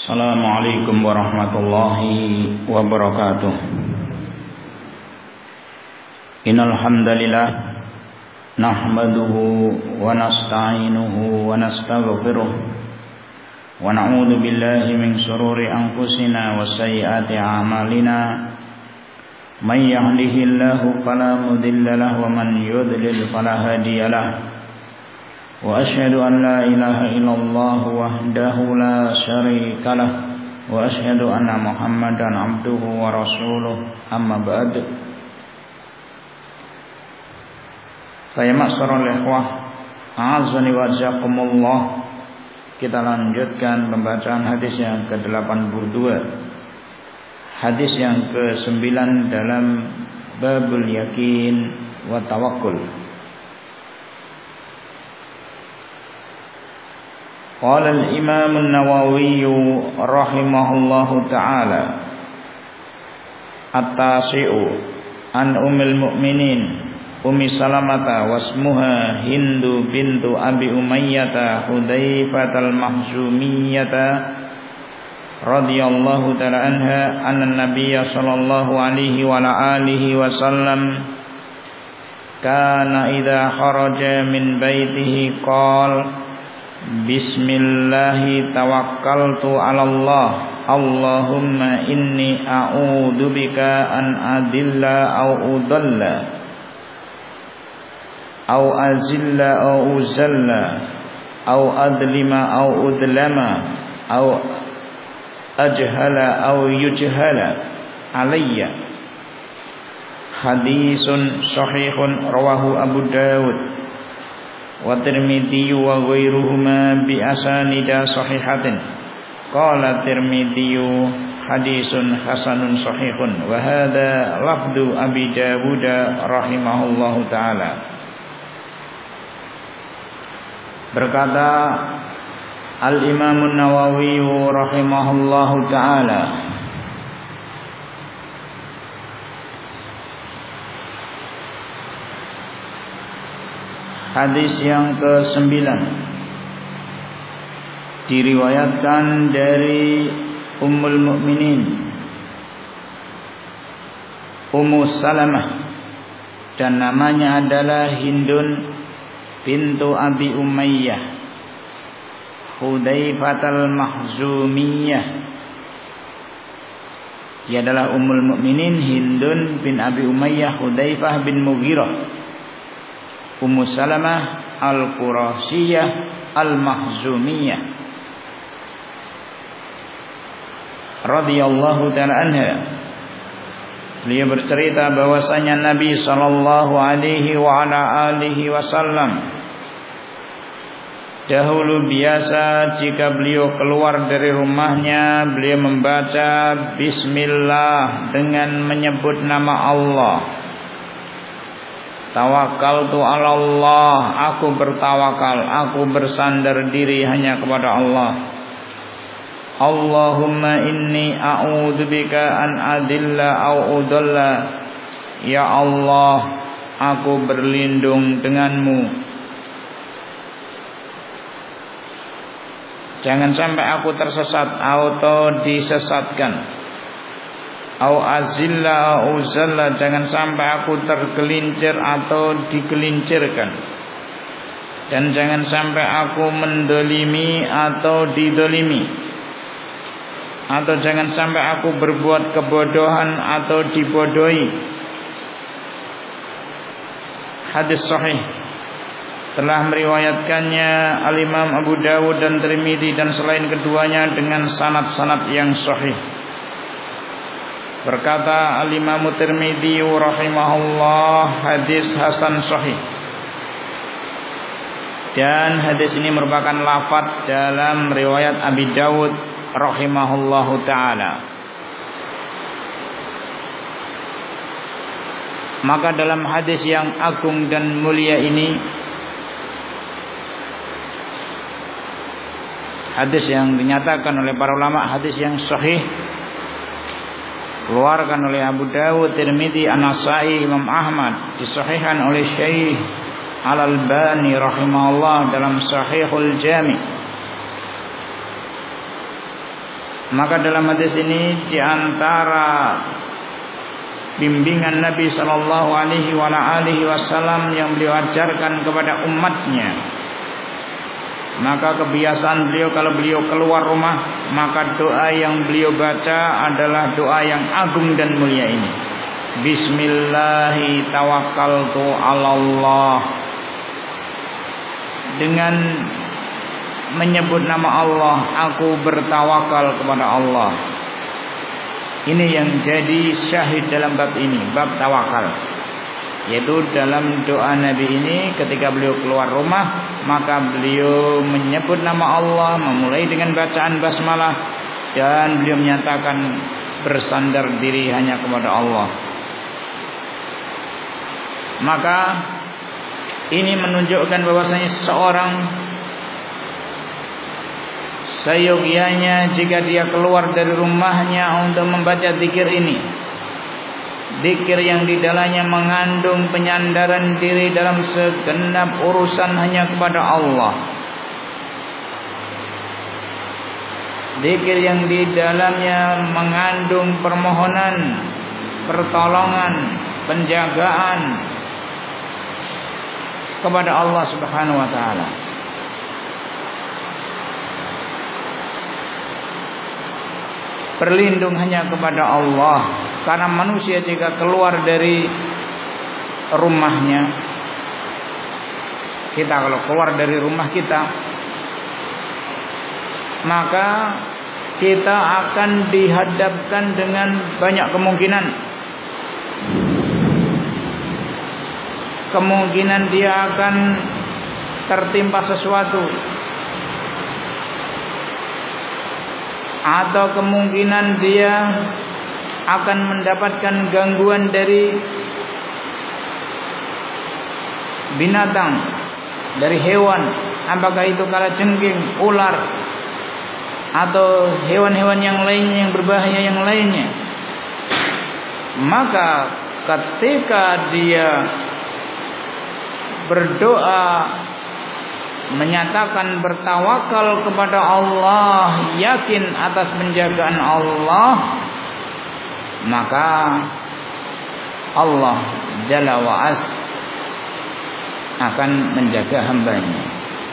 Assalamualaikum warahmatullahi wabarakatuh. Innal hamdalillah nahmaduhu wa nasta'inuhu wa nastaghfiruh wa na'udzu billahi min shururi anfusina wa sayyiati a'malina. May yahdihillahu fala mudilla lahu wa man yudlil fala hadiyalah. Wa asyhadu an la ilaha illallah wahdahu la syarika lah wa asyhadu anna Muhammadan abduhu wa rasuluh. Amma ba'd. Saya ma'syaral ikhwah, a'azzani wa jazakumullah. Kita lanjutkan pembacaan hadis yang ke-82. Hadis yang ke-9 dalam babul yakin wa tawakkul. Qala al-Imam an-Nawawi rahimahullahu ta'ala at-tasi'u an ummil mu'minin Ummi Salamata wasmuha Hindu bintu Abi Umayyah Hudayfatal Mahzumiyah radhiyallahu ta'ala anha anna Nabiyya sallallahu alaihi wa alihi wasallam kana idza kharaja min baitihi qala Bismillahi tawakkaltu 'ala Allah. Allahumma inni a'udzubika an adilla au udalla au azilla au uzalla au adlima au udlama au ajhala au yujhala alayya. Hadisun sahihun rawahu Abu Dawud wa Tirmidzi wa ghairuhuma bi asanida sahihatin. Qala Tirmidzi hadisun hasanun sahihun wa hadha lafdu Abi Dawud rahimahullahu taala. Berkata Al-Imam an-Nawawi rahimahullahu taala, hadis yang ke-9 diriwayatkan dari Ummul Mukminin Ummu Salamah dan namanya adalah Hindun bintu Abi Umayyah Hudayfatal Mahzumiyah. Dia adalah Ummul Mukminin Hindun bin Abi Umayyah Hudayfah bin Mughirah Ummu Salamah Al-Qurasiyah Al-Mahzumiyah radhiyallahu ta'ala anha. Beliau bercerita bahwasanya Nabi sallallahu alaihi wa ala alihi wasallam dahulu biasa jika beliau keluar dari rumahnya beliau membaca bismillah dengan menyebut nama Allah. Tawakkaltu 'ala Allah, aku bertawakal, aku bersandar diri hanya kepada Allah. Allahumma inni a'udzubika an adilla au udalla. Ya Allah, aku berlindung denganmu. Jangan sampai aku tersesat atau disesatkan. Au azilla au uzalla, jangan sampai aku tergelincir atau digelincirkan. Dan jangan sampai aku mendolimi atau didolimi. Atau jangan sampai aku berbuat kebodohan atau dibodohi. Hadis sahih telah meriwayatkannya Al-Imam Abu Dawud dan Tirmidzi dan selain keduanya dengan sanad-sanad yang sahih. Berkata Al-Imam Tirmidzi rahimahullah, hadis hasan sahih. Dan hadis ini merupakan lafaz dalam riwayat Abi Dawud rahimahullahu taala. Maka dalam hadis yang agung dan mulia ini, hadis yang dinyatakan oleh para ulama hadis yang sahih, keluarkan oleh Abu Dawud, Tirmidzi, An-Nasa'i, Imam Ahmad, disahihkan oleh Syekh Al-Albani rahimahullah dalam Sahihul Jami'. Maka dalam hadis ini di antara bimbingan Nabi sallallahu alaihi wasallam yang beliau ajarkan kepada umatnya, maka kebiasaan beliau kalau beliau keluar rumah, maka doa yang beliau baca adalah doa yang agung dan mulia ini. Bismillahi tawakkaltu 'alallah. Dengan menyebut nama Allah, aku bertawakal kepada Allah. Ini yang jadi syahid dalam bab ini, bab tawakal. Yaitu dalam doa Nabi ini ketika beliau keluar rumah, maka beliau menyebut nama Allah, memulai dengan bacaan basmalah, dan beliau menyatakan bersandar diri hanya kepada Allah. Maka ini menunjukkan bahwasanya seseorang seyogianya jika dia keluar dari rumahnya untuk membaca zikir ini, zikir yang di dalamnya mengandung penyandaran diri dalam segenap urusan hanya kepada Allah, zikir yang di dalamnya mengandung permohonan, pertolongan, penjagaan kepada Allah Subhanahu wa taala. Berlindung hanya kepada Allah, karena manusia jika keluar dari rumahnya, kita kalau keluar dari rumah kita, maka kita akan dihadapkan dengan banyak kemungkinan. Kemungkinan dia akan tertimpa sesuatu, atau kemungkinan dia akan mendapatkan gangguan dari binatang, dari hewan, apakah itu kalajengking, ular, atau hewan-hewan yang lainnya yang berbahaya yang lainnya. Maka ketika dia berdoa, menyatakan bertawakal kepada Allah, yakin atas penjagaan Allah, maka Allah Jalla wa'az akan menjaga hambanya.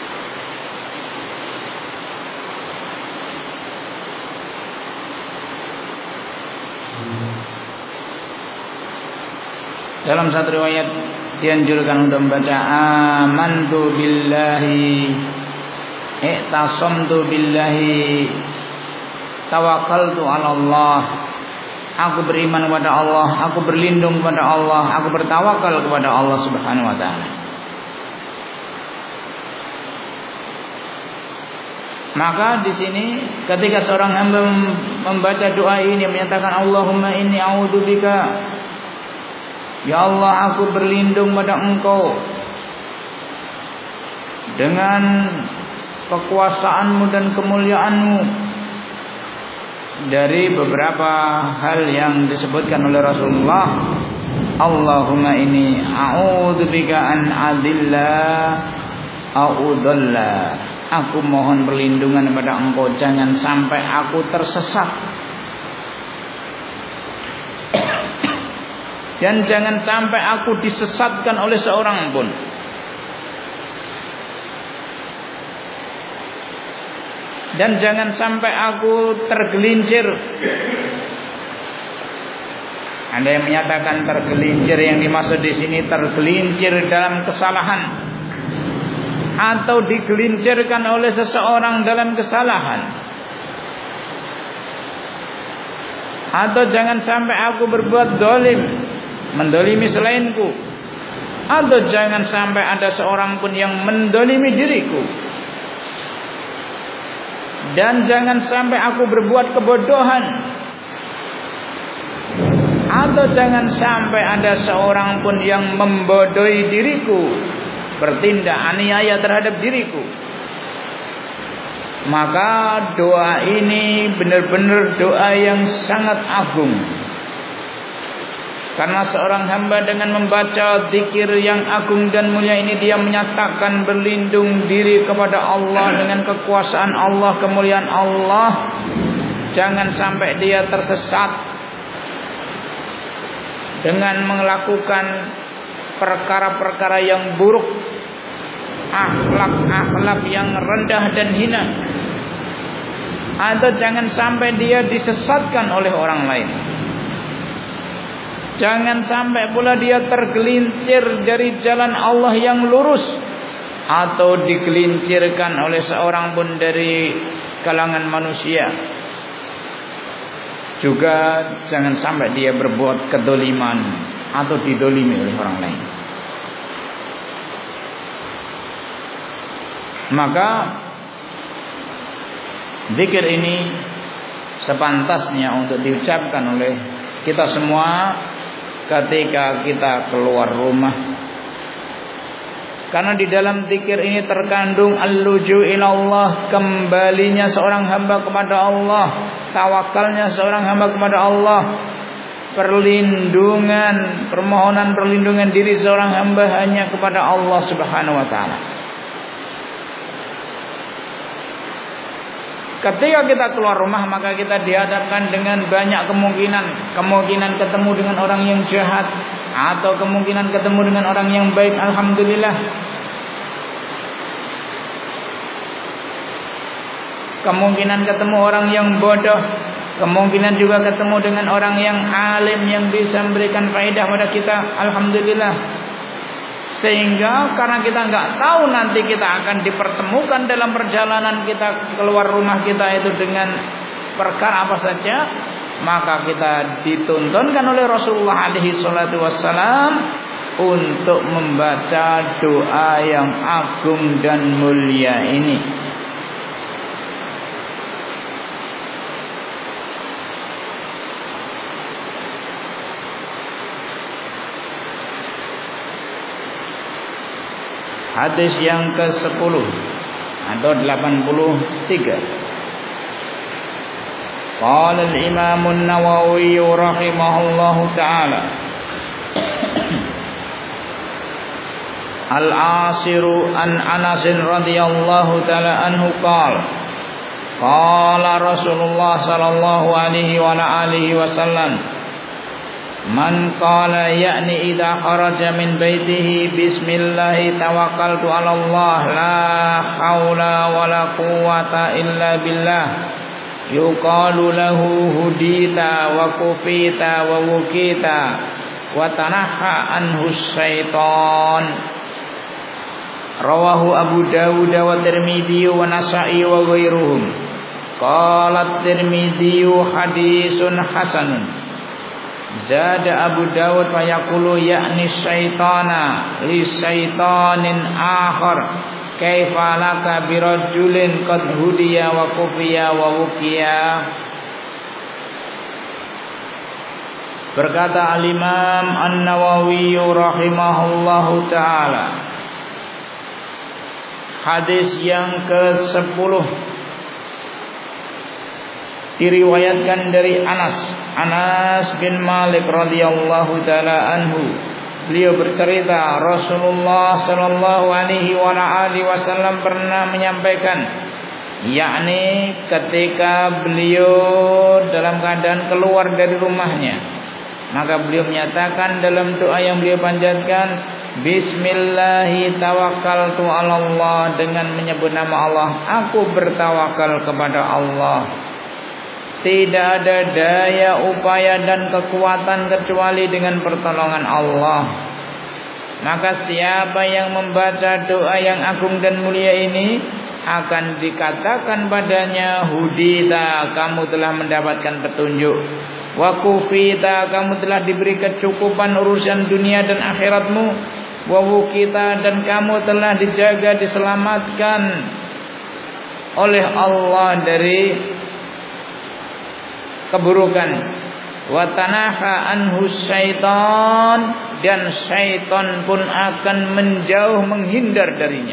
Dalam satu riwayat dianjurkan untuk membaca amantu billahi, i'tasamtu billahi, tawakkaltu 'ala Allah. Aku beriman kepada Allah, aku berlindung kepada Allah, aku bertawakal kepada Allah Subhanahu wa taala. Maka di sini ketika seorang hamba membaca doa ini menyatakan Allahumma inni a'udzubika, ya Allah, aku berlindung pada Engkau dengan kekuasaan-Mu dan kemuliaan-Mu dari beberapa hal yang disebutkan oleh Rasulullah. Allahumma inni a'udzubika an adilla a'udalla. Aku mohon perlindungan kepada Engkau jangan sampai aku tersesat, dan jangan sampai aku disesatkan oleh seorang pun. Dan jangan sampai aku tergelincir. Ada yang menyatakan tergelincir, yang dimaksud di sini tergelincir dalam kesalahan, atau digelincirkan oleh seseorang dalam kesalahan. Atau jangan sampai aku berbuat zalim, mendolimi selainku, atau jangan sampai ada seorang pun yang mendolimi diriku, dan jangan sampai aku berbuat kebodohan, atau jangan sampai ada seorang pun yang membodohi diriku, bertindak aniaya terhadap diriku. Maka doa ini benar-benar doa yang sangat agung, karena seorang hamba dengan membaca zikir yang agung dan mulia ini, dia menyatakan berlindung diri kepada Allah dengan kekuasaan Allah, kemuliaan Allah, jangan sampai dia tersesat dengan melakukan perkara-perkara yang buruk, akhlak-akhlak yang rendah dan hina, atau jangan sampai dia disesatkan oleh orang lain. Jangan sampai pula dia tergelincir dari jalan Allah yang lurus, atau digelincirkan oleh seorang pun dari kalangan manusia. Juga jangan sampai dia berbuat kedoliman atau didolimi oleh orang lain. Maka zikir ini sepantasnya untuk diucapkan oleh kita semua ketika kita keluar rumah. Karena di dalam zikir ini terkandung al-luju ilallah, kembalinya seorang hamba kepada Allah, tawakalnya seorang hamba kepada Allah, permohonan perlindungan diri seorang hamba hanya kepada Allah Subhanahu wa taala. Ketika kita keluar rumah, maka kita dihadapkan dengan banyak kemungkinan ketemu dengan orang yang jahat, atau kemungkinan ketemu dengan orang yang baik. Alhamdulillah. Kemungkinan ketemu orang yang bodoh, kemungkinan juga ketemu dengan orang yang alim yang bisa memberikan faedah pada kita. Alhamdulillah. Sehingga karena kita nggak tahu nanti kita akan dipertemukan dalam perjalanan kita keluar rumah kita itu dengan perkara apa saja, maka kita dituntunkan oleh Rasulullah alaihi salatu wassalam untuk membaca doa yang agung dan mulia ini. Hadis yang ke-10 atau 83. Qala al-Imam an-Nawawi rahimahullahu ta'ala, Al-Asiru an Anas radhiyallahu ta'ala anhu qala qala Rasulullah sallallahu alaihi wa alihi wasallam, Man qala ya'ni idha kharaja min baitihi bismillahi tawakkaltu 'ala Allah la haula wala quwwata illa billah yuqalu lahu hudita wa kufita wa wukita wa tanaha anhu syaitan. Rawahu Abu Dawud wa Tirmidzi wa Nasa'i wa ghairuhum. Qala Tirmidzi hadisun hasanun. Zada Abu Dawud fa yaqulu ya'ni syaitana li syaitanin akhar kaifa laka birajulin qad hudiya wa kufiya wa wukiya. Berkata Al-Imam An-Nawawi rahimahullahu ta'ala, hadis yang ke-10 diriwayatkan dari Anas bin Malik radhiyallahu taala anhu. Beliau bercerita Rasulullah sallallahu alaihi wa alihi wasallam pernah menyampaikan, yakni ketika beliau dalam keadaan keluar dari rumahnya, maka beliau menyatakan dalam doa yang beliau panjatkan, Bismillahi tawakkaltu 'ala Allah, dengan menyebut nama Allah aku bertawakal kepada Allah. Tidak ada daya, upaya dan kekuatan kecuali dengan pertolongan Allah. Maka siapa yang membaca doa yang agung dan mulia ini akan dikatakan padanya, hudita, kamu telah mendapatkan petunjuk. Wa kufita, kamu telah diberi kecukupan urusan dunia dan akhiratmu. Wa wukita, dan kamu telah dijaga, diselamatkan oleh Allah dari keburukan. Wa tanaha anhu syaitan, dan syaitan pun akan menjauh, menghindar darinya.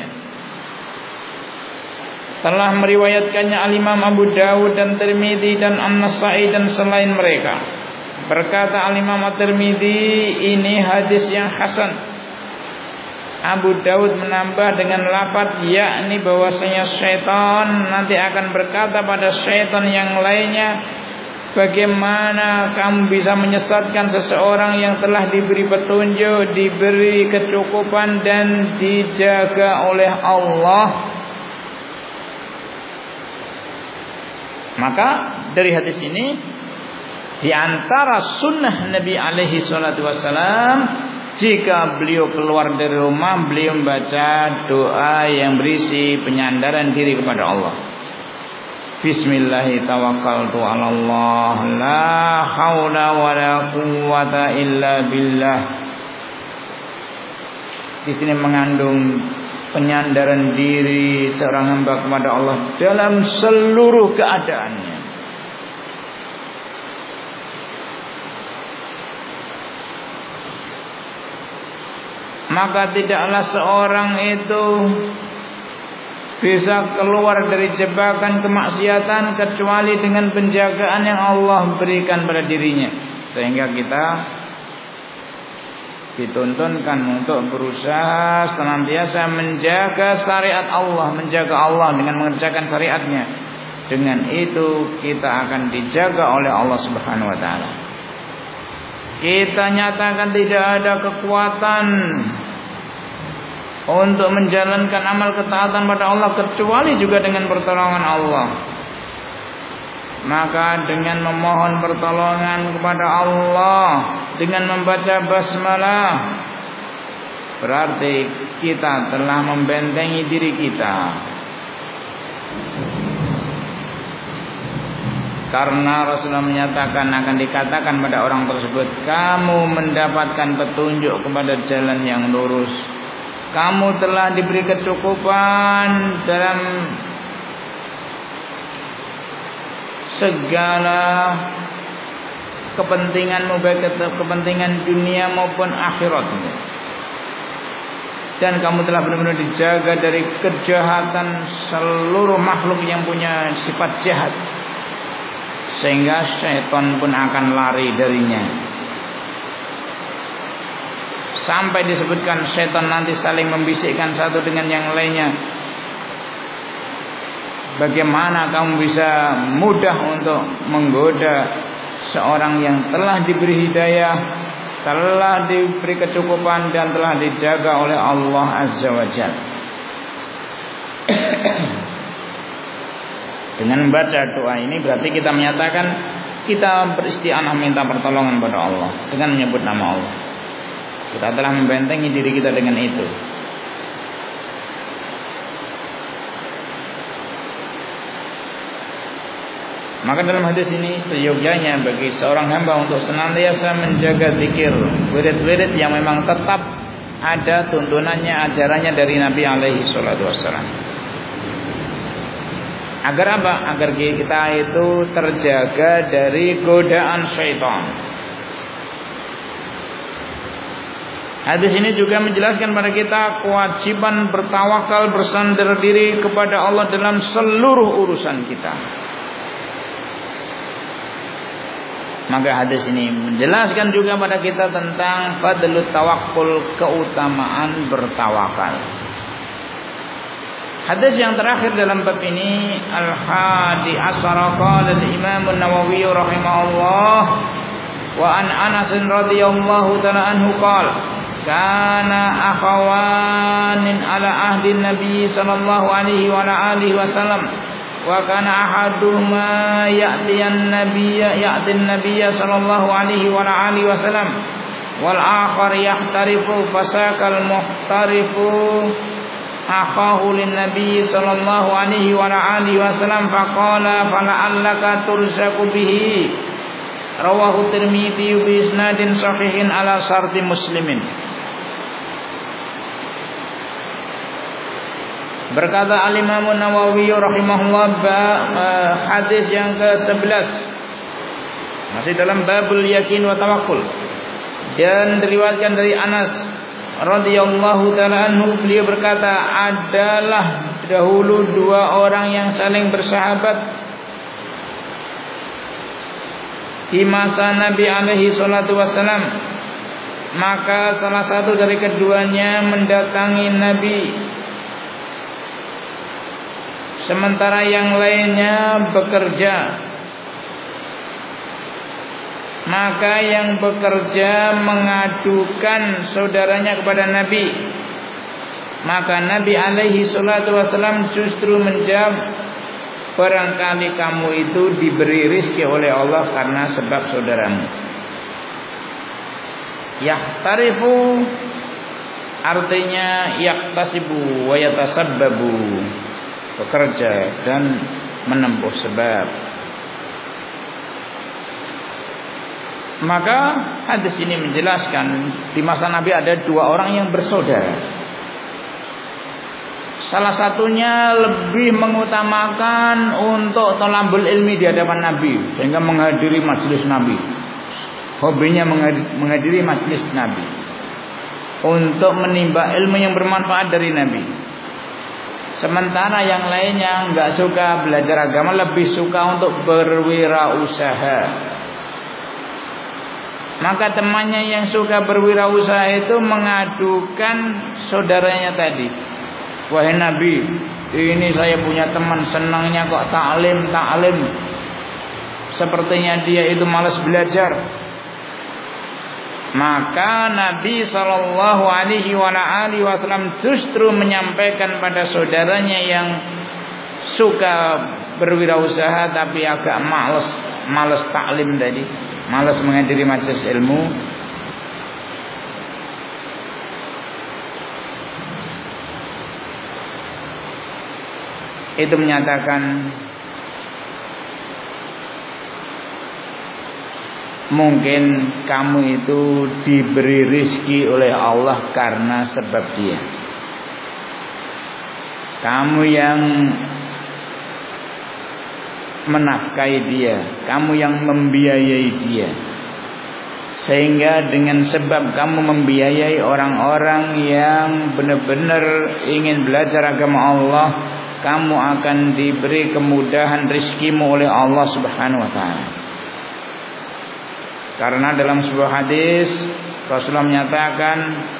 Telah meriwayatkannya Al-Imam Abu Dawud dan Tirmidzi dan An-Nasa'i dan selain mereka. Berkata Al-Imam At-Tirmidzi, ini hadis yang hasan. Abu Daud menambah dengan lafaz yakni bahwasanya syaitan nanti akan berkata pada syaitan yang lainnya, bagaimana kamu bisa menyesatkan seseorang yang telah diberi petunjuk, diberi kecukupan dan dijaga oleh Allah? Maka dari hadis ini, di antara sunnah Nabi alaihi salatu wasalam, jika beliau keluar dari rumah, beliau membaca doa yang berisi penyandaran diri kepada Allah. Bismillahirrahmanirrahim, tawakkaltu 'alallah, la haula wala quwwata illa billah. Di sini mengandung penyandaran diri seorang hamba kepada Allah dalam seluruh keadaannya. Maka tidaklah seorang itu bisa keluar dari jebakan kemaksiatan kecuali dengan penjagaan yang Allah berikan pada dirinya. Sehingga kita dituntunkan untuk berusaha senantiasa menjaga syariat Allah, menjaga Allah dengan mengerjakan syariatnya. Dengan itu kita akan dijaga oleh Allah Subhanahu wa taala. Kita nyatakan tidak ada kekuatan untuk menjalankan amal ketaatan pada Allah kecuali juga dengan pertolongan Allah. Maka dengan memohon pertolongan kepada Allah, dengan membaca basmalah, berarti kita telah membentengi diri kita. Karena Rasulullah menyatakan, akan dikatakan pada orang tersebut, kamu mendapatkan petunjuk kepada jalan yang lurus. Kamu telah diberi kecukupan dalam segala kepentinganmu, baik kepentingan dunia maupun akhirat. Dan kamu telah benar-benar dijaga dari kejahatan seluruh makhluk yang punya sifat jahat, sehingga syaitan pun akan lari darinya. Sampai disebutkan syaitan nanti saling membisikkan satu dengan yang lainnya, bagaimana kamu bisa mudah untuk menggoda seorang yang telah diberi hidayah, telah diberi kecukupan dan telah dijaga oleh Allah Azza wa Jalla. Dengan membaca doa ini berarti kita menyatakan kita beristighfar, minta pertolongan pada Allah dengan menyebut nama Allah. Kita telah membentengi diri kita dengan itu. Maka dalam hadis ini seyogyanya bagi seorang hamba untuk senantiasa menjaga zikir, wirid-wirid yang memang tetap ada tuntunannya, ajarannya dari Nabi alaihi salatu wassalam. Agar apa? Agar kita itu terjaga dari godaan syaitan. Hadis ini juga menjelaskan pada kita kewajiban bertawakal, bersandar diri kepada Allah dalam seluruh urusan kita. Maka hadis ini menjelaskan juga pada kita tentang fadlut tawakkul, keutamaan bertawakal. Hadis yang terakhir dalam bab ini, al-hadi asyara, qala al-Imam an-Nawawi rahimahullah, wa an Anas radhiyallahu ta'ala anhu qala kana akhawanin ala ahdi Nabi sallallahu alaihi wa alihi wasallam, wa kana ahaduhuma ya'tin nabiyya sallallahu alaihi wa alihi wasallam wal akhar yahtarifu fasakal muhtarifu akhahu lin nabiy sallallahu alaihi wa alihi wasallam faqala fala'allaka tursaku bihi, rawahu Tirmidzi bi isnadin sahihin ala syarti Muslimin. Berkata Al-Imam Nawawi rahimahullah, hadis yang ke-11 masih dalam babul yakin wa tawakkul, dan diriwayatkan dari Anas radhiyallahu ta'ala anhu, beliau berkata, adalah dahulu dua orang yang saling bersahabat di masa Nabi alaihi salatu wassalam. maka salah satu dari keduanya mendatangi Nabi, sementara yang lainnya bekerja. Maka yang bekerja mengadukan saudaranya kepada Nabi. Maka Nabi alaihi salatu wasallam justru menjawab, barangkali kamu itu diberi rizki oleh Allah karena sebab saudaramu. Yahtarifu artinya yaktasibu wa yatasabbabu, bekerja dan menempuh sebab. Maka hadis ini menjelaskan di masa Nabi ada dua orang yang bersaudara. Salah satunya lebih mengutamakan untuk thalabul ilmi di hadapan Nabi, sehingga menghadiri majelis Nabi. Hobinya menghadiri majelis Nabi untuk menimba ilmu yang bermanfaat dari Nabi. Sementara yang lainnya enggak suka belajar agama, lebih suka untuk berwirausaha. Maka temannya yang suka berwirausaha itu mengadukan saudaranya tadi. Wahai Nabi, ini saya punya teman senangnya kok ta'lim. Sepertinya dia itu malas belajar. Maka Nabi SAW justru menyampaikan pada saudaranya yang suka berwirausaha tapi agak malas ta'lim tadi, malas menghadiri majelis ilmu, itu menyatakan mungkin kamu itu diberi rizki oleh Allah karena sebab dia. Kamu yang menafkahi dia, kamu yang membiayai dia, sehingga dengan sebab kamu membiayai orang-orang yang benar-benar ingin belajar agama Allah, kamu akan diberi kemudahan rizkimu oleh Allah Subhanahu wa ta'ala. Karena dalam sebuah hadis Rasulullah menyatakan,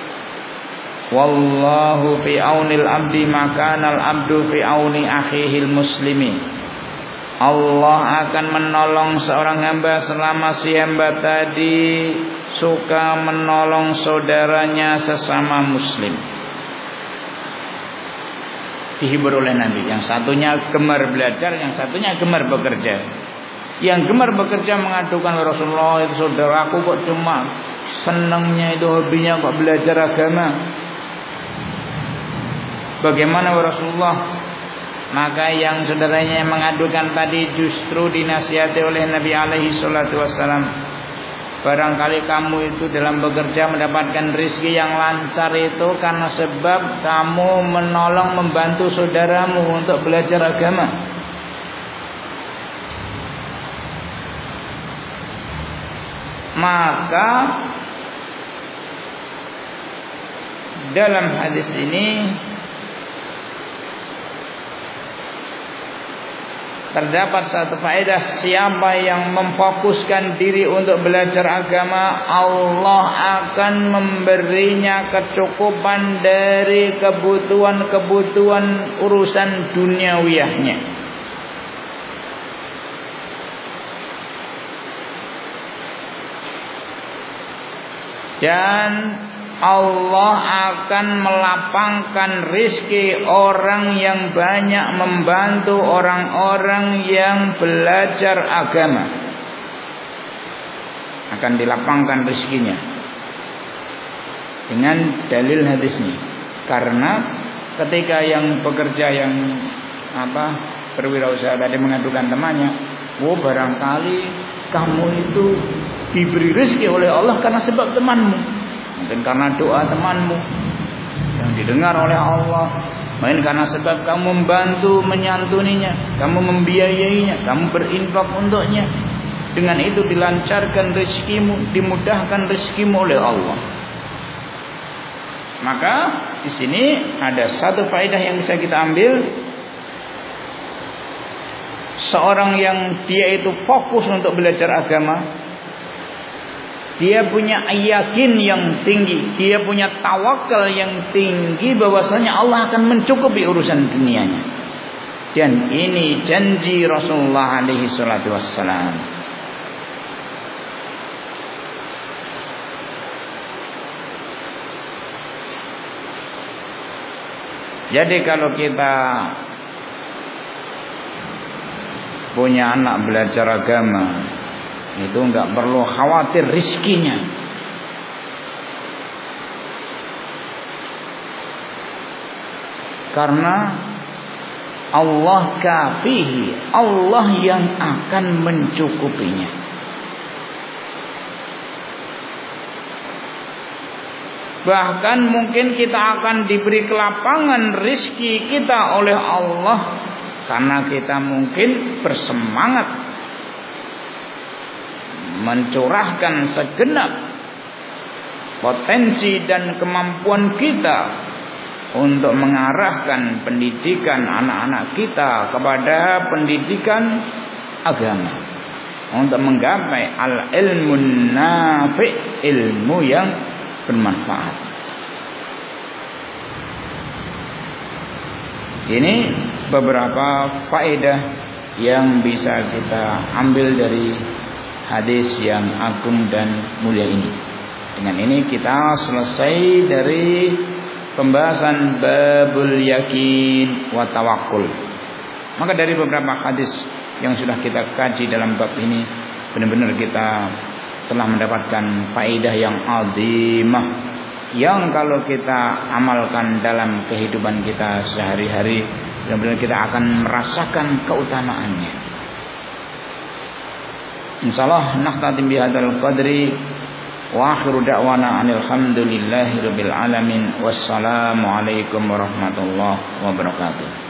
wallahu fi aunil abdi makanal abdu fi auni akhihil muslimi. Allah akan menolong seorang hamba selama si hamba tadi suka menolong saudaranya sesama muslim. Dihibur oleh Nabi. Yang satunya gemar belajar, yang satunya gemar bekerja. Yang gemar bekerja mengadukan Rasulullah, itu saudaraku kok cuma senangnya itu hobinya kok belajar agama. Bagaimana Rasulullah? Maka yang saudaranya yang mengadukan tadi justru dinasihati oleh Nabi alaihi salatu wassalam. Barangkali kamu itu dalam bekerja mendapatkan rezeki yang lancar itu karena sebab kamu menolong membantu saudaramu untuk belajar agama. Maka dalam hadis ini terdapat satu faedah, siapa yang memfokuskan diri untuk belajar agama, Allah akan memberinya kecukupan dari kebutuhan urusan duniawiyahnya. Dan Allah akan melapangkan rizki orang yang banyak membantu orang-orang yang belajar agama. Akan dilapangkan rizkinya dengan dalil hadis ini. Karena ketika yang bekerja yang berwirausaha tadi mengadukan temannya, barangkali kamu itu diberi rezeki oleh Allah karena sebab temanmu. Mungkin karena doa temanmu yang didengar oleh Allah, mungkin karena sebab kamu membantu menyantuninya, kamu membiayainya, kamu berinfak untuknya. Dengan itu dilancarkan rezekimu, dimudahkan rezekimu oleh Allah. Maka di sini ada satu faedah yang bisa kita ambil. Seorang yang dia itu fokus untuk belajar agama, dia punya yakin yang tinggi, dia punya tawakal yang tinggi bahwasanya Allah akan mencukupi urusan dunianya. Dan ini janji Rasulullah alaihi salatu wassalam. Jadi kalau kita punya anak belajar agama, itu enggak perlu khawatir rizkinya. Karena Allah kafihi, Allah yang akan mencukupinya. Bahkan mungkin kita akan diberi kelapangan rizki kita oleh Allah, karena kita mungkin bersemangat mencurahkan segenap potensi dan kemampuan kita untuk mengarahkan pendidikan anak-anak kita kepada pendidikan agama, untuk menggapai al-ilmun nafi', ilmu yang bermanfaat. Ini beberapa faedah yang bisa kita ambil dari hadis yang agung dan mulia ini. Dengan ini kita selesai dari pembahasan babul yakin wa tawakkul. Maka dari beberapa hadis yang sudah kita kaji dalam bab ini, benar-benar kita telah mendapatkan faedah yang azimah, yang kalau kita amalkan dalam kehidupan kita sehari-hari, benar-benar kita akan merasakan keutamaannya. Insyaallah nakhtatim bihadzal qadri wa akhiru da'wana alhamdulillahi rabbil alamin. Wassalamu alaikum warahmatullahi wabarakatuh.